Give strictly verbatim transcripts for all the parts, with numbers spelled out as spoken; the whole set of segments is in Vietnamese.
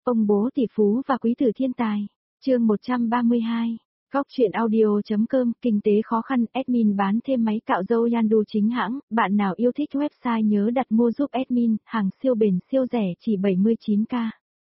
Ông bố tỷ phú và quý tử thiên tài. Chương một trăm ba mươi hai. Góc truyện audio.com, kinh tế khó khăn, admin bán thêm máy cạo râu Yandu chính hãng, bạn nào yêu thích website nhớ đặt mua giúp admin, hàng siêu bền siêu rẻ chỉ bảy mươi chín k.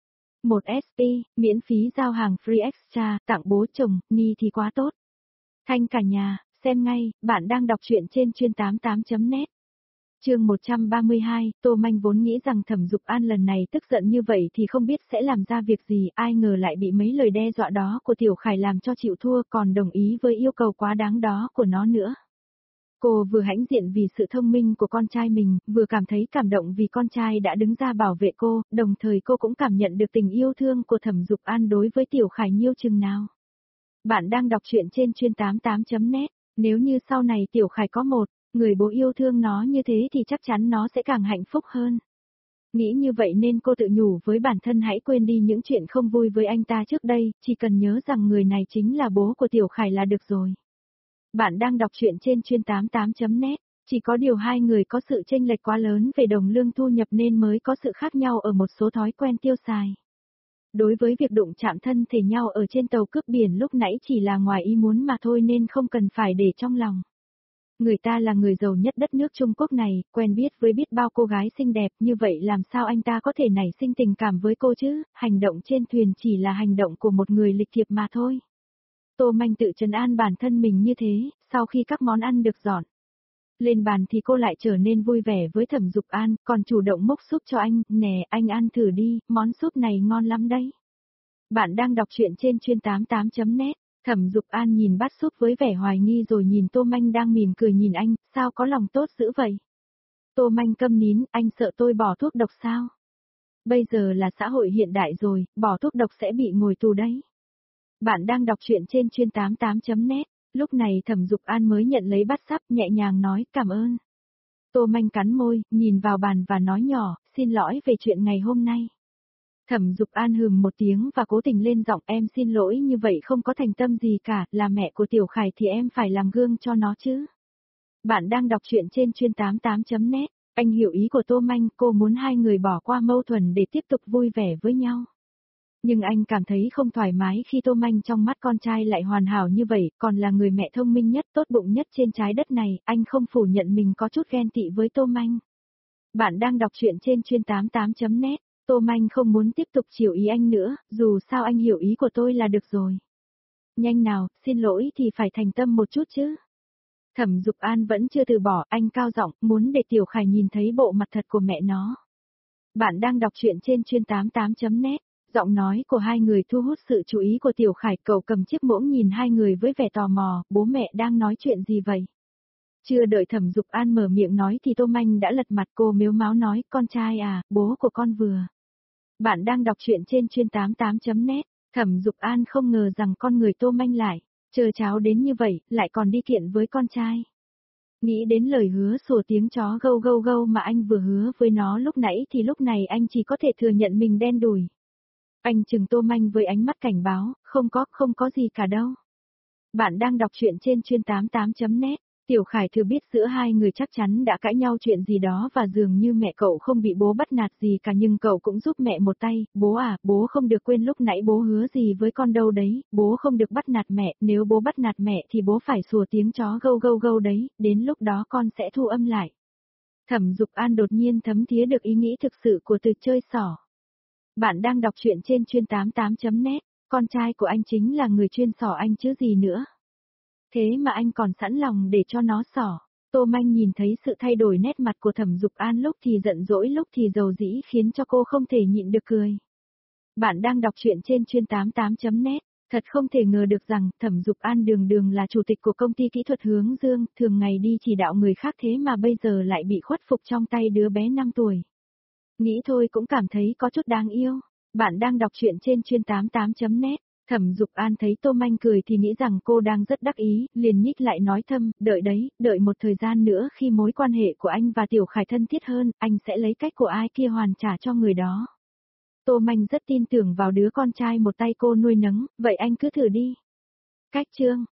một ét pê, miễn phí giao hàng free extra, tặng bố chồng, ni thì quá tốt. Thanh cả nhà, xem ngay, bạn đang đọc truyện trên chuyên tám mươi tám chấm net. Chương một trăm ba mươi hai, Tô Manh vốn nghĩ rằng Thẩm Dục An lần này tức giận như vậy thì không biết sẽ làm ra việc gì, ai ngờ lại bị mấy lời đe dọa đó của Tiểu Khải làm cho chịu thua, còn đồng ý với yêu cầu quá đáng đó của nó nữa. Cô vừa hãnh diện vì sự thông minh của con trai mình, vừa cảm thấy cảm động vì con trai đã đứng ra bảo vệ cô, đồng thời cô cũng cảm nhận được tình yêu thương của Thẩm Dục An đối với Tiểu Khải nhiêu chừng nào. Bạn đang đọc truyện trên chuyên tám mươi tám chấm net, nếu như sau này Tiểu Khải có một người bố yêu thương nó như thế thì chắc chắn nó sẽ càng hạnh phúc hơn. Nghĩ như vậy nên cô tự nhủ với bản thân hãy quên đi những chuyện không vui với anh ta trước đây, chỉ cần nhớ rằng người này chính là bố của Tiểu Khải là được rồi. Bạn đang đọc truyện trên chuyên tám mươi tám chấm net, chỉ có điều hai người có sự chênh lệch quá lớn về đồng lương thu nhập nên mới có sự khác nhau ở một số thói quen tiêu xài. Đối với việc đụng chạm thân thể nhau ở trên tàu cướp biển lúc nãy chỉ là ngoài ý muốn mà thôi nên không cần phải để trong lòng. Người ta là người giàu nhất đất nước Trung Quốc này, quen biết với biết bao cô gái xinh đẹp, như vậy làm sao anh ta có thể nảy sinh tình cảm với cô chứ, hành động trên thuyền chỉ là hành động của một người lịch thiệp mà thôi. Tô Manh tự trấn an bản thân mình như thế, sau khi các món ăn được dọn lên bàn thì cô lại trở nên vui vẻ với Thẩm Dục An, còn chủ động múc súp cho anh, nè, anh ăn thử đi, món súp này ngon lắm đấy. Bạn đang đọc truyện trên chuyên tám mươi tám chấm net. Thẩm Dục An nhìn bát súp với vẻ hoài nghi rồi nhìn Tô Manh đang mỉm cười nhìn anh, sao có lòng tốt dữ vậy? Tô Manh câm nín, anh sợ tôi bỏ thuốc độc sao? Bây giờ là xã hội hiện đại rồi, bỏ thuốc độc sẽ bị ngồi tù đấy. Bạn đang đọc truyện trên chuyên tám mươi tám chấm net, lúc này Thẩm Dục An mới nhận lấy bát sắp nhẹ nhàng nói cảm ơn. Tô Manh cắn môi, nhìn vào bàn và nói nhỏ, xin lỗi về chuyện ngày hôm nay. Thẩm Dục An hừm một tiếng và cố tình lên giọng em xin lỗi như vậy không có thành tâm gì cả, là mẹ của Tiểu Khải thì em phải làm gương cho nó chứ. Bạn đang đọc truyện trên chuyên tám mươi tám chấm net, anh hiểu ý của Tô Manh, cô muốn hai người bỏ qua mâu thuẫn để tiếp tục vui vẻ với nhau. Nhưng anh cảm thấy không thoải mái khi Tô Manh trong mắt con trai lại hoàn hảo như vậy, còn là người mẹ thông minh nhất, tốt bụng nhất trên trái đất này, anh không phủ nhận mình có chút ghen tị với Tô Manh. Bạn đang đọc truyện trên chuyên tám mươi tám chấm net. Tô Manh không muốn tiếp tục chiều ý anh nữa, dù sao anh hiểu ý của tôi là được rồi. Nhanh nào, xin lỗi thì phải thành tâm một chút chứ. Thẩm Dục An vẫn chưa từ bỏ, anh cao giọng, muốn để Tiểu Khải nhìn thấy bộ mặt thật của mẹ nó. Bạn đang đọc truyện trên chuyên tám mươi tám chấm net, giọng nói của hai người thu hút sự chú ý của Tiểu Khải, cậu cầm chiếc muỗng nhìn hai người với vẻ tò mò, bố mẹ đang nói chuyện gì vậy? Chưa đợi Thẩm Dục An mở miệng nói thì Tô Manh đã lật mặt, cô mếu máo nói, con trai à, bố của con vừa. Bạn đang đọc truyện trên chuyên tám mươi tám chấm net, Thẩm Dục An không ngờ rằng con người Tô Manh lại chờ cháo đến như vậy, lại còn đi kiện với con trai. Nghĩ đến lời hứa sủa tiếng chó gâu gâu gâu mà anh vừa hứa với nó lúc nãy thì lúc này anh chỉ có thể thừa nhận mình đen đủi. Anh chừng Tô Manh với ánh mắt cảnh báo, không có, không có gì cả đâu. Bạn đang đọc truyện trên chuyên tám mươi tám chấm net. Tiểu Khải thừa biết giữa hai người chắc chắn đã cãi nhau chuyện gì đó và dường như mẹ cậu không bị bố bắt nạt gì cả nhưng cậu cũng giúp mẹ một tay, bố à, bố không được quên lúc nãy bố hứa gì với con đâu đấy, bố không được bắt nạt mẹ, nếu bố bắt nạt mẹ thì bố phải sủa tiếng chó gâu gâu gâu đấy, đến lúc đó con sẽ thu âm lại. Thẩm Dục An đột nhiên thấm thía được ý nghĩ thực sự của từ chơi xỏ. Bạn đang đọc truyện trên chuyên tám mươi tám chấm net, con trai của anh chính là người chuyên xỏ anh chứ gì nữa. Thế mà anh còn sẵn lòng để cho nó xỏ. Tô Manh nhìn thấy sự thay đổi nét mặt của Thẩm Dục An lúc thì giận dỗi lúc thì giàu dĩ khiến cho cô không thể nhịn được cười. Bạn đang đọc truyện trên chuyên tám mươi tám chấm net, thật không thể ngờ được rằng Thẩm Dục An đường đường là chủ tịch của công ty kỹ thuật Hướng Dương, thường ngày đi chỉ đạo người khác thế mà bây giờ lại bị khuất phục trong tay đứa bé năm tuổi. Nghĩ thôi cũng cảm thấy có chút đáng yêu. Bạn đang đọc truyện trên chuyên tám mươi tám chấm net. Thẩm Dục An thấy Tô Manh cười thì nghĩ rằng cô đang rất đắc ý, liền nhích lại nói thầm, đợi đấy, đợi một thời gian nữa khi mối quan hệ của anh và Tiểu Khải thân thiết hơn, anh sẽ lấy cách của ai kia hoàn trả cho người đó. Tô Manh rất tin tưởng vào đứa con trai một tay cô nuôi nấng, vậy anh cứ thử đi. Cách chương